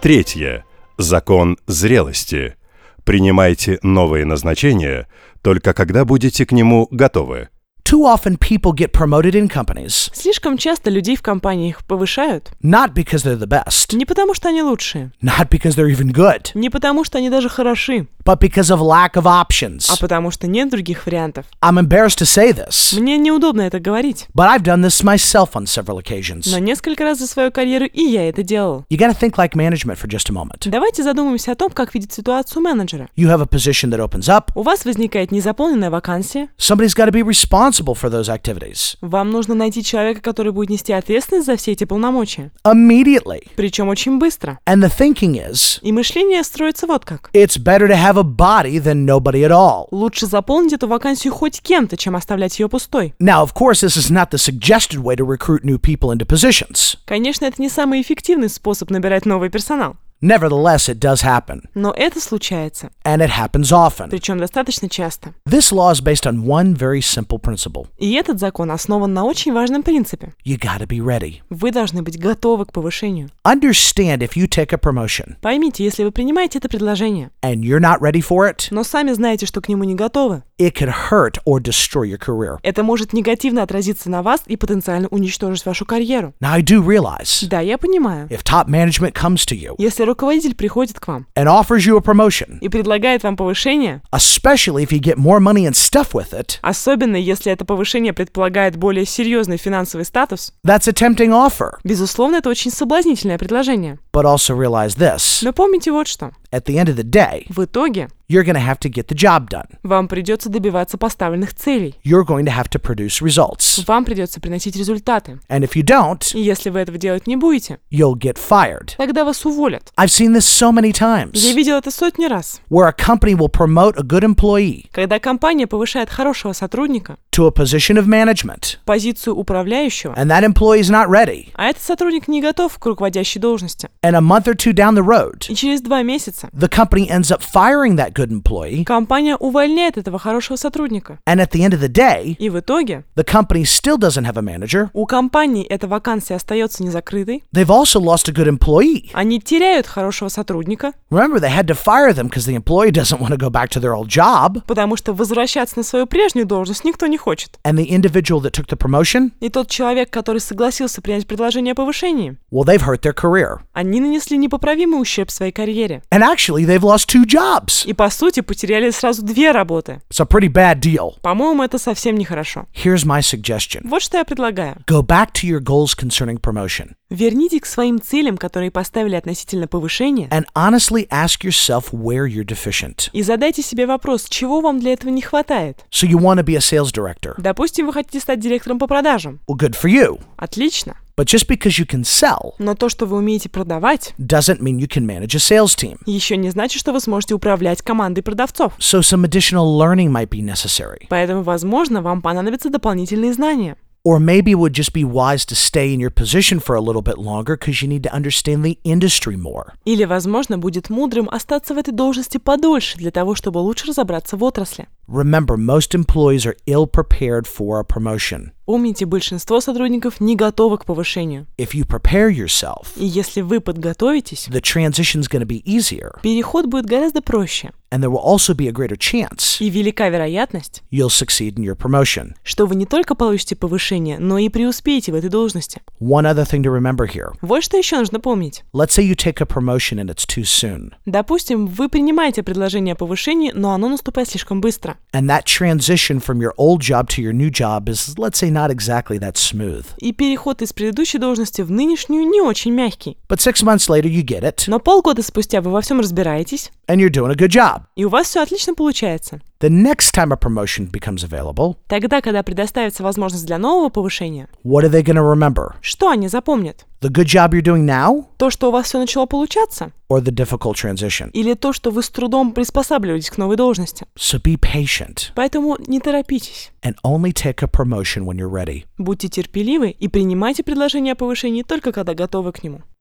Третье. Закон зрелости. Принимайте новые назначения только когда будете к нему готовы. Too often people get promoted in companies Слишком часто людей в компаниях повышают not because they're the best, не потому, что они лучшие, not because they're even good, не потому, что они даже хороши, but because of lack of options. а потому что нет других вариантов. I'm embarrassed to say this, Мне неудобно это говорить, but I've done this myself on several occasions. но несколько раз за свою карьеру и я это делал. You gotta think like management for just a moment. Давайте задумаемся о том, как видит ситуацию менеджера. You have a position that opens up. У вас возникает незаполненная вакансия. Somebody's got to be responsible for those activities Вам нужно найти человека, который будет нести ответственность за все эти полномочия. immediately. Причем очень быстро. And the thinking is, И мышление строится вот как. it's better to have a body than nobody at all. Лучше заполнить эту вакансию хоть кем-то, чем оставлять ее пустой. Now, of course, this is not the suggested way to recruit new people into positions. Конечно, это не самый эффективный способ набирать новый персонал. Nevertheless, it does happen, Но это случается. and it happens often. Причем достаточно часто. This law is based on one very simple principle. И этот закон основан на очень важном принципе. You gotta be ready. Вы должны быть готовы к повышению. Understand if you take a promotion Поймите, если вы принимаете это предложение, and you're not ready for it, но сами знаете, что к нему не готовы, it could hurt or destroy your career. это может негативно отразиться на вас и потенциально уничтожить вашу карьеру. Now, I do realize Да, я понимаю. if top management comes to you Если руководитель приходит к вам and offers you a promotion, и предлагает вам повышение, especially if you get more money and stuff with it, особенно если это повышение предполагает более серьезный финансовый статус, that's a tempting offer. безусловно, это очень соблазнительное предложение. But also realize this, Но помните вот что. at the end of the day, В итоге you're going to have to get the job done. вам придется добиваться поставленных целей. You're going to have to produce results. Вам придется приносить результаты. And if you don't, И если вы этого делать не будете, you'll get fired. тогда вас уволят. I've seen this so many Я times, видел это сотни раз. where a company will promote a good employee Когда компания повышает хорошего сотрудника to a position of management, в позицию управляющего, and that employee is not ready. а этот сотрудник не готов к руководящей должности, And a month or two down the road, и через 2 месяца the company ends up firing that good employee, компания увольняет этого хорошего сотрудника. and at the end of the day, И в итоге the company still doesn't have a manager. у компании эта вакансия остается незакрытой, They've also lost a good employee. они теряют хорошего сотрудника, Remember, they had to fire them because the employee doesn't want to go back to their old job. потому что возвращаться на свою прежнюю должность никто не хочет. And the individual that took the promotion, И тот человек, который согласился принять предложение о повышении, well, they've hurt their career. они нанесли непоправимый ущерб своей карьере. And actually, they've lost 2 jobs. И, по сути, потеряли сразу 2 работы. It's a pretty bad deal. По-моему, это совсем нехорошо. Here's my suggestion. Вот что я предлагаю. Go back to your goals concerning promotion Верните к своим целям, которые поставили относительно повышения, and honestly ask yourself where you're deficient. и задайте себе вопрос, чего вам для этого не хватает. So you want to be a sales director. Допустим, вы хотите стать директором по продажам. Well, good for you. Отлично. But just because you can sell Но то, что вы умеете продавать, doesn't mean you can manage a sales team. еще не значит, что вы сможете управлять командой продавцов. So some additional learning might be necessary. Поэтому, возможно, вам понадобятся дополнительные знания. Or maybe it would just be wise to stay in your position for a little bit longer because you need to understand the industry more. Или, возможно, будет мудрым остаться в этой должности подольше для того, чтобы лучше разобраться в отрасли. Remember, most employees are ill prepared for a promotion. Помните, большинство сотрудников не готовы к повышению. If you prepare yourself, И если вы подготовитесь, the transition is going to be easier, переход будет гораздо проще. and there will also be a greater chance И велика вероятность, you'll succeed in your promotion. что вы не только получите повышение, но и преуспеете в этой должности. One other thing to remember here. Вот что еще нужно помнить. Let's say you take a promotion and it's too soon, Допустим, вы принимаете предложение о повышении, но оно наступает слишком быстро. and that transition from your old job to your new job is, let's say, not exactly that smooth. И переход из предыдущей должности в нынешнюю не очень мягкий. But 6 months later, you get it, Но полгода спустя вы во всем разбираетесь, and you're doing a good job. и у вас все отлично получается. The next time a promotion becomes available, Тогда, когда предоставится возможность для нового повышения, what are they going to remember? что они запомнят? The good job you're doing now, То, что у вас все начало получаться? or the difficult transition? Или то, что вы с трудом приспосабливаетесь к новой должности? So be patient Поэтому не торопитесь. and only take a promotion when you're ready. Будьте терпеливы и принимайте предложение о повышении только когда готовы к нему.